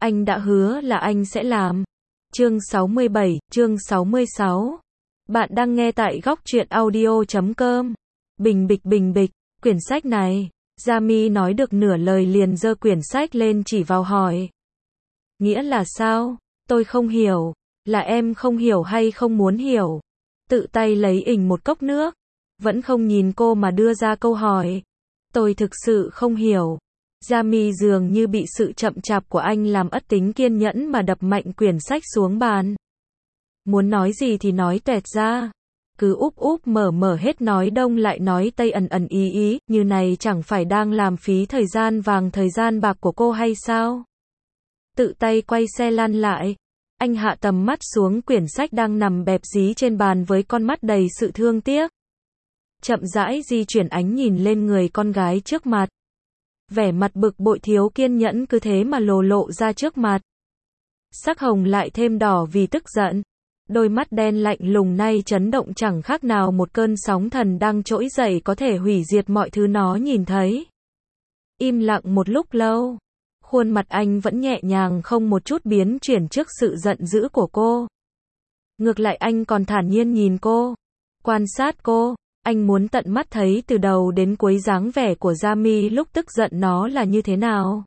Anh đã hứa là anh sẽ làm. Chương 67, chương 66. Bạn đang nghe tại góc truyện audio.com. Bình bịch, quyển sách này. Jami nói được nửa lời liền giơ quyển sách lên chỉ vào hỏi. Nghĩa là sao? Tôi không hiểu. Là em không hiểu hay không muốn hiểu? Tự tay lấy ỉnh một cốc nước. Vẫn không nhìn cô mà đưa ra câu hỏi. Tôi thực sự không hiểu. Jami dường như bị sự chậm chạp của anh làm ất tính kiên nhẫn mà đập mạnh quyển sách xuống bàn. Muốn nói gì thì nói toẹt ra. Cứ úp mở hết nói đông lại nói tây ẩn ý, như này chẳng phải đang làm phí thời gian vàng thời gian bạc của cô hay sao? Tự tay quay xe lăn lại. Anh hạ tầm mắt xuống quyển sách đang nằm bẹp dí trên bàn với con mắt đầy sự thương tiếc. Chậm rãi di chuyển ánh nhìn lên người con gái trước mặt. Vẻ mặt bực bội thiếu kiên nhẫn cứ thế mà lộ ra trước mặt. Sắc hồng lại thêm đỏ vì tức giận. Đôi mắt đen lạnh lùng nay chấn động chẳng khác nào một cơn sóng thần đang trỗi dậy có thể hủy diệt mọi thứ nó nhìn thấy. Im lặng một lúc lâu. Khuôn mặt anh vẫn nhẹ nhàng không một chút biến chuyển trước sự giận dữ của cô. Ngược lại anh còn thản nhiên nhìn cô. Quan sát cô. Anh muốn tận mắt thấy từ đầu đến cuối dáng vẻ của Jami lúc tức giận nó là như thế nào.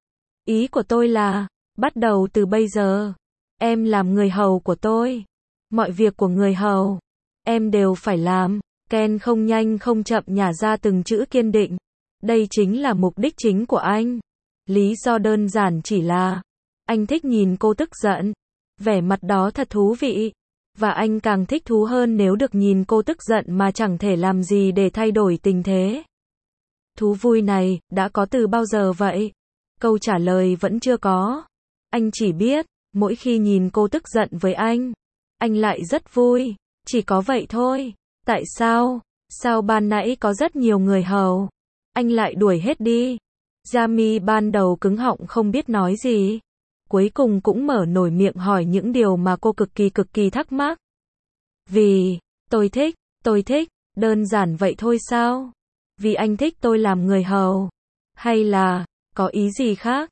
Ý của tôi là, bắt đầu từ bây giờ, em làm người hầu của tôi. Mọi việc của người hầu, em đều phải làm. Ken không nhanh không chậm nhả ra từng chữ kiên định. Đây chính là mục đích chính của anh. Lý do đơn giản chỉ là, anh thích nhìn cô tức giận. Vẻ mặt đó thật thú vị. Và anh càng thích thú hơn nếu được nhìn cô tức giận mà chẳng thể làm gì để thay đổi tình thế. Thú vui này, đã có từ bao giờ vậy? Câu trả lời vẫn chưa có. Anh chỉ biết, mỗi khi nhìn cô tức giận với anh lại rất vui. Chỉ có vậy thôi. Tại sao? Sao ban nãy có rất nhiều người hầu? Anh lại đuổi hết đi. Jami ban đầu cứng họng không biết nói gì. Cuối cùng cũng mở nổi miệng hỏi những điều mà cô cực kỳ thắc mắc. Vì, tôi thích, đơn giản vậy thôi sao? Vì anh thích tôi làm người hầu. Hay là, có ý gì khác?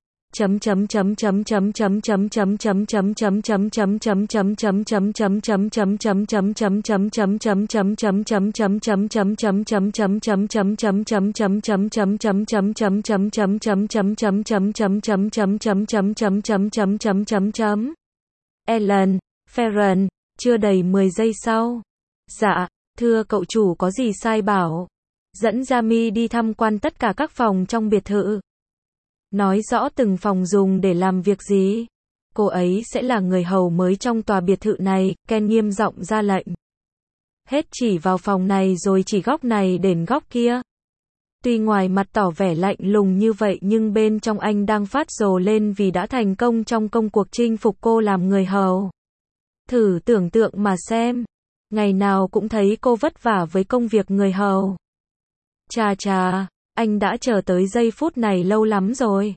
Ellen, Ferran, chưa đầy 10 giây sau. Dạ, thưa cậu chủ có gì sai bảo. Dẫn Jami đi tham quan tất cả các phòng trong biệt thự. Nói rõ từng phòng dùng để làm việc gì. Cô ấy sẽ là người hầu mới trong tòa biệt thự này, Ken nghiêm giọng ra lệnh. Hết chỉ vào phòng này rồi chỉ góc này đến góc kia. Tuy ngoài mặt tỏ vẻ lạnh lùng như vậy nhưng bên trong anh đang phát rồ lên vì đã thành công trong công cuộc chinh phục cô làm người hầu. Thử tưởng tượng mà xem. Ngày nào cũng thấy cô vất vả với công việc người hầu. Chà, anh đã chờ tới giây phút này lâu lắm rồi.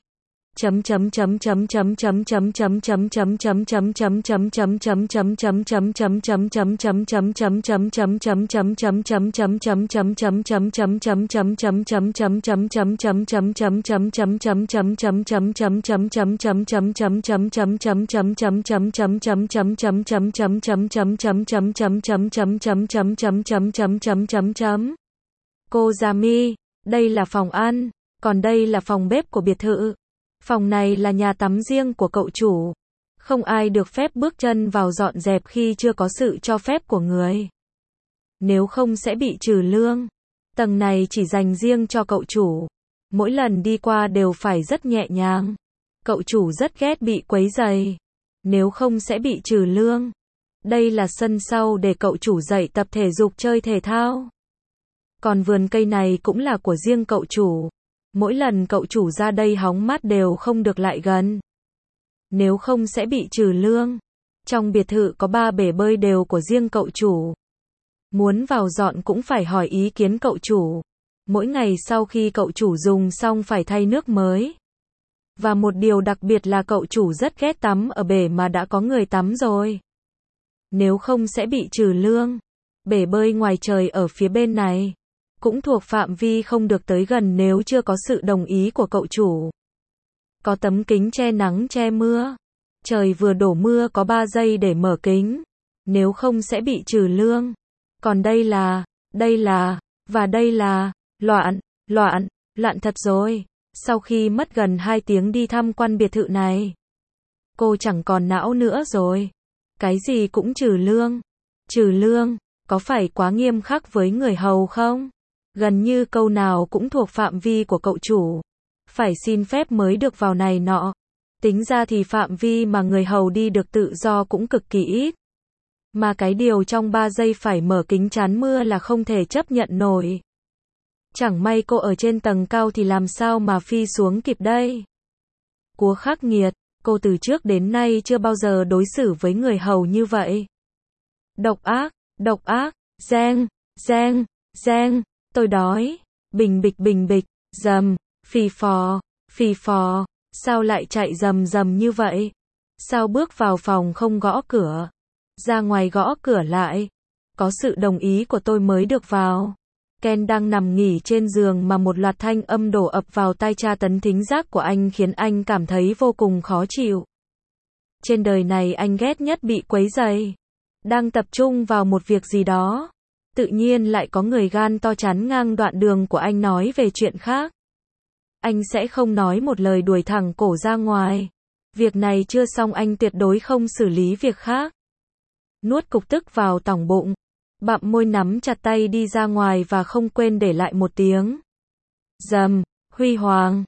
Cô Jami, đây là phòng ăn, còn đây là phòng bếp của biệt thự. Phòng này là nhà tắm riêng của cậu chủ. Không ai được phép bước chân vào dọn dẹp khi chưa có sự cho phép của người. Nếu không sẽ bị trừ lương. Tầng này chỉ dành riêng cho cậu chủ. Mỗi lần đi qua đều phải rất nhẹ nhàng. Cậu chủ rất ghét bị quấy rầy. Nếu không sẽ bị trừ lương. Đây là sân sau để cậu chủ dạy tập thể dục chơi thể thao. Còn vườn cây này cũng là của riêng cậu chủ. Mỗi lần cậu chủ ra đây hóng mát đều không được lại gần. Nếu không sẽ bị trừ lương. Trong biệt thự có 3 bể bơi đều của riêng cậu chủ. Muốn vào dọn cũng phải hỏi ý kiến cậu chủ. Mỗi ngày sau khi cậu chủ dùng xong phải thay nước mới. Và một điều đặc biệt là cậu chủ rất ghét tắm ở bể mà đã có người tắm rồi. Nếu không sẽ bị trừ lương. Bể bơi ngoài trời ở phía bên này. Cũng thuộc phạm vi không được tới gần nếu chưa có sự đồng ý của cậu chủ. Có tấm kính che nắng che mưa. Trời vừa đổ mưa có 3 giây để mở kính. Nếu không sẽ bị trừ lương. Còn đây là, và đây là, loạn thật rồi. Sau khi mất gần 2 tiếng đi tham quan biệt thự này, cô chẳng còn não nữa rồi. Cái gì cũng trừ lương. Trừ lương, có phải quá nghiêm khắc với người hầu không? Gần như câu nào cũng thuộc phạm vi của cậu chủ. Phải xin phép mới được vào này nọ. Tính ra thì phạm vi mà người hầu đi được tự do cũng cực kỳ ít. Mà cái điều trong 3 giây phải mở kính chắn mưa là không thể chấp nhận nổi. Chẳng may cô ở trên tầng cao thì làm sao mà phi xuống kịp đây? Cúa khắc nghiệt, cô từ trước đến nay chưa bao giờ đối xử với người hầu như vậy. Độc ác, reng, tôi đói, bình bịch, rầm, phì phò, sao lại chạy rầm như vậy? Sao bước vào phòng không gõ cửa? Ra ngoài gõ cửa lại. Có sự đồng ý của tôi mới được vào. Ken đang nằm nghỉ trên giường mà một loạt thanh âm đổ ập vào tai tra tấn thính giác của anh khiến anh cảm thấy vô cùng khó chịu. Trên đời này anh ghét nhất bị quấy rầy. Đang tập trung vào một việc gì đó. Tự nhiên lại có người gan to chắn ngang đoạn đường của anh nói về chuyện khác. Anh sẽ không nói một lời đuổi thẳng cổ ra ngoài. Việc này chưa xong anh tuyệt đối không xử lý việc khác. Nuốt cục tức vào tỏng bụng. Bặm môi nắm chặt tay đi ra ngoài và không quên để lại một tiếng. Rầm, huy hoàng,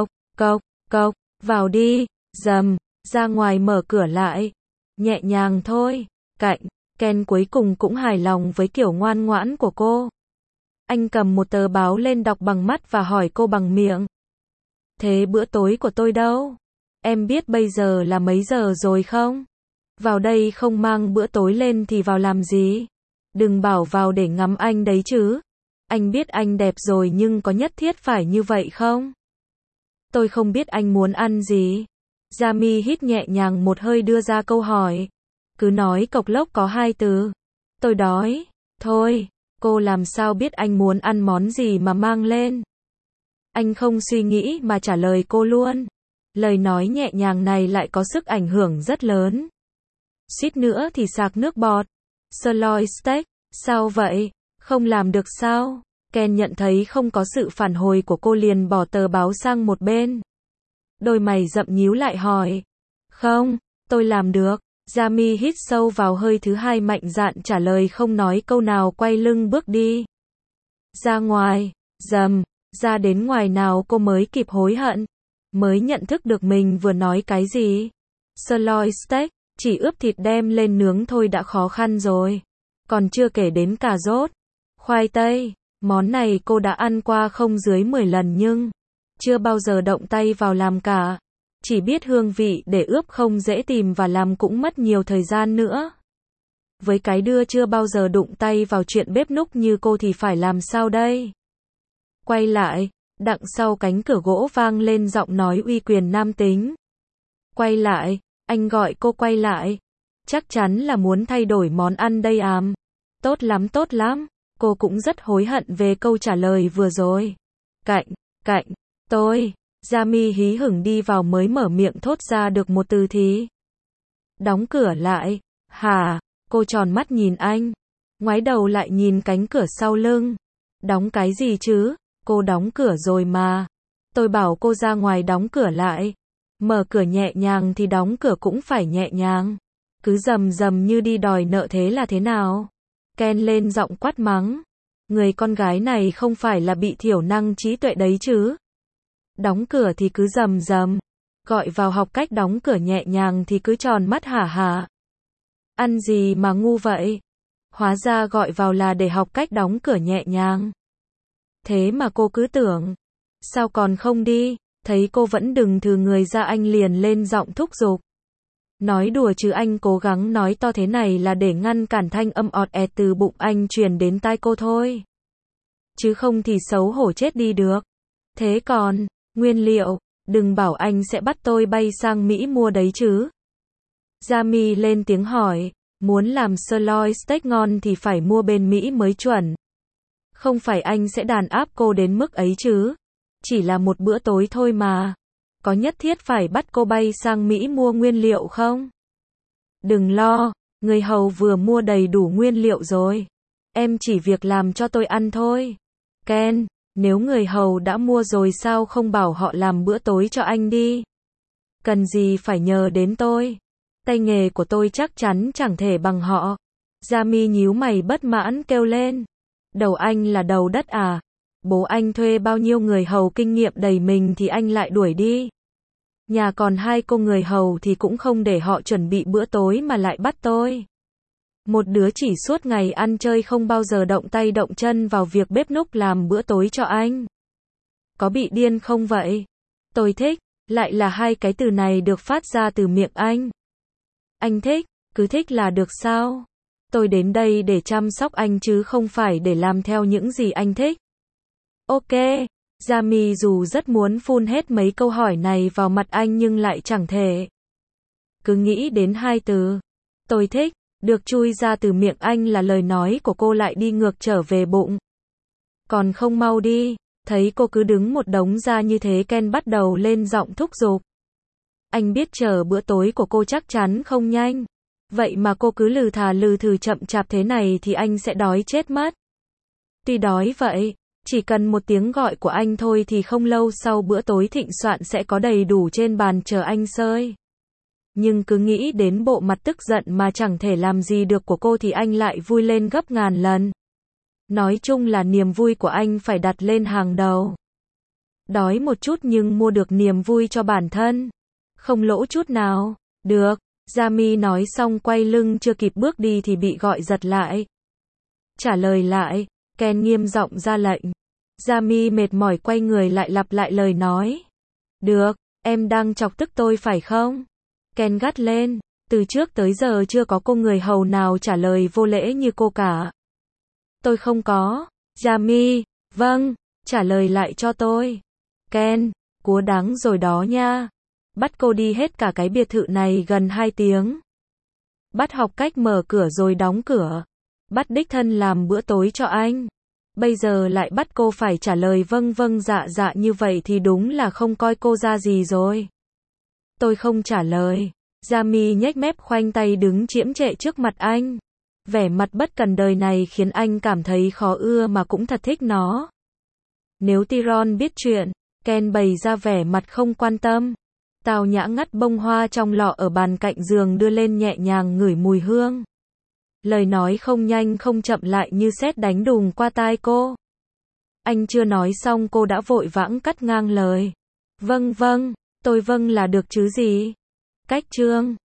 cộc, vào đi, rầm, ra ngoài mở cửa lại. Nhẹ nhàng thôi, Ken cuối cùng cũng hài lòng với kiểu ngoan ngoãn của cô. Anh cầm một tờ báo lên đọc bằng mắt và hỏi cô bằng miệng. Thế bữa tối của tôi đâu? Em biết bây giờ là mấy giờ rồi không? Vào đây không mang bữa tối lên thì vào làm gì? Đừng bảo vào để ngắm anh đấy chứ. Anh biết anh đẹp rồi nhưng có nhất thiết phải như vậy không? Tôi không biết anh muốn ăn gì. Jamie hít nhẹ nhàng một hơi đưa ra câu hỏi. Cứ nói cộc lốc có 2 từ. Tôi đói. Thôi, cô làm sao biết anh muốn ăn món gì mà mang lên? Anh không suy nghĩ mà trả lời cô luôn. Lời nói nhẹ nhàng này lại có sức ảnh hưởng rất lớn. Suýt nữa thì sạc nước bọt. Sirloin steak, sao vậy? Không làm được sao? Ken nhận thấy không có sự phản hồi của cô liền bỏ tờ báo sang một bên. Đôi mày rậm nhíu lại hỏi. Không, tôi làm được. Jamie hít sâu vào hơi thứ 2 mạnh dạn trả lời không nói câu nào quay lưng bước đi. Ra ngoài, rầm, ra đến ngoài nào cô mới kịp hối hận. Mới nhận thức được mình vừa nói cái gì. Sirloin steak, chỉ ướp thịt đem lên nướng thôi đã khó khăn rồi. Còn chưa kể đến cà rốt, khoai tây. Món này cô đã ăn qua không dưới 10 lần nhưng chưa bao giờ động tay vào làm cả. Chỉ biết hương vị để ướp không dễ tìm và làm cũng mất nhiều thời gian nữa. Với cái đưa chưa bao giờ đụng tay vào chuyện bếp núc như cô thì phải làm sao đây? Quay lại, đằng sau cánh cửa gỗ vang lên giọng nói uy quyền nam tính. Quay lại, anh gọi cô quay lại. Chắc chắn là muốn thay đổi món ăn đây àm. Tốt lắm. Cô cũng rất hối hận về câu trả lời vừa rồi. Cạnh, tôi. Jamie hí hửng đi vào mới mở miệng thốt ra được một từ thì. Đóng cửa lại. Hả? Cô tròn mắt nhìn anh. Ngoái đầu lại nhìn cánh cửa sau lưng. Đóng cái gì chứ? Cô đóng cửa rồi mà. Tôi bảo cô ra ngoài đóng cửa lại. Mở cửa nhẹ nhàng thì đóng cửa cũng phải nhẹ nhàng. Cứ rầm như đi đòi nợ thế là thế nào? Ken lên giọng quát mắng. Người con gái này không phải là bị thiểu năng trí tuệ đấy chứ? Đóng cửa thì cứ rầm. Gọi vào học cách đóng cửa nhẹ nhàng thì cứ tròn mắt hả? Ăn gì mà ngu vậy? Hóa ra gọi vào là để học cách đóng cửa nhẹ nhàng. Thế mà cô cứ tưởng. Sao còn không đi? Thấy cô vẫn đừng thừ người ra anh liền lên giọng thúc giục. Nói đùa chứ anh cố gắng nói to thế này là để ngăn cản thanh âm ọt ẹt từ bụng anh truyền đến tai cô thôi. Chứ không thì xấu hổ chết đi được. Thế còn, nguyên liệu, đừng bảo anh sẽ bắt tôi bay sang Mỹ mua đấy chứ. Jamie lên tiếng hỏi, muốn làm sirloin steak ngon thì phải mua bên Mỹ mới chuẩn. Không phải anh sẽ đàn áp cô đến mức ấy chứ. Chỉ là một bữa tối thôi mà. Có nhất thiết phải bắt cô bay sang Mỹ mua nguyên liệu không? Đừng lo, người hầu vừa mua đầy đủ nguyên liệu rồi. Em chỉ việc làm cho tôi ăn thôi. Ken, nếu người hầu đã mua rồi sao không bảo họ làm bữa tối cho anh đi? Cần gì phải nhờ đến tôi? Tay nghề của tôi chắc chắn chẳng thể bằng họ. Jamie nhíu mày bất mãn kêu lên. Đầu anh là đầu đất à? Bố anh thuê bao nhiêu người hầu kinh nghiệm đầy mình thì anh lại đuổi đi. Nhà còn 2 cô người hầu thì cũng không để họ chuẩn bị bữa tối mà lại bắt tôi. Một đứa chỉ suốt ngày ăn chơi không bao giờ động tay động chân vào việc bếp núc làm bữa tối cho anh. Có bị điên không vậy? Tôi thích, lại là 2 cái từ này được phát ra từ miệng anh. Anh thích, cứ thích là được sao? Tôi đến đây để chăm sóc anh chứ không phải để làm theo những gì anh thích. Ok, Jamie dù rất muốn phun hết mấy câu hỏi này vào mặt anh nhưng lại chẳng thể. Cứ nghĩ đến 2 từ, tôi thích, được chui ra từ miệng anh là lời nói của cô lại đi ngược trở về bụng. Còn không mau đi, thấy cô cứ đứng một đống ra như thế Ken bắt đầu lên giọng thúc giục. Anh biết chờ bữa tối của cô chắc chắn không nhanh. Vậy mà cô cứ lừ thừ chậm chạp thế này thì anh sẽ đói chết mất. Tuy đói vậy, chỉ cần một tiếng gọi của anh thôi thì không lâu sau bữa tối thịnh soạn sẽ có đầy đủ trên bàn chờ anh sơi. Nhưng cứ nghĩ đến bộ mặt tức giận mà chẳng thể làm gì được của cô thì anh lại vui lên gấp ngàn lần. Nói chung là niềm vui của anh phải đặt lên hàng đầu. Đói một chút nhưng mua được niềm vui cho bản thân. Không lỗ chút nào. Được. Jamie nói xong quay lưng chưa kịp bước đi thì bị gọi giật lại. Trả lời lại, Ken nghiêm giọng ra lệnh. Jamie mệt mỏi quay người lại lặp lại lời nói. Được, em đang chọc tức tôi phải không? Ken gắt lên, từ trước tới giờ chưa có cô người hầu nào trả lời vô lễ như cô cả. Tôi không có. Jamie, vâng, trả lời lại cho tôi. Ken, cúa đáng rồi đó nha. Bắt cô đi hết cả cái biệt thự này gần 2 tiếng. Bắt học cách mở cửa rồi đóng cửa. Bắt đích thân làm bữa tối cho anh. Bây giờ lại bắt cô phải trả lời vâng vâng dạ dạ như vậy thì đúng là không coi cô ra gì rồi. Tôi không trả lời. Jamie nhếch mép khoanh tay đứng chiễm trệ trước mặt anh. Vẻ mặt bất cần đời này khiến anh cảm thấy khó ưa mà cũng thật thích nó. Nếu Tyrone biết chuyện, Ken bày ra vẻ mặt không quan tâm. Tào nhã ngắt bông hoa trong lọ ở bàn cạnh giường đưa lên nhẹ nhàng ngửi mùi hương. Lời nói không nhanh không chậm lại như sét đánh đùng qua tai cô. Anh chưa nói xong cô đã vội vãng cắt ngang lời. Vâng vâng, tôi vâng là được chứ gì. Cách chương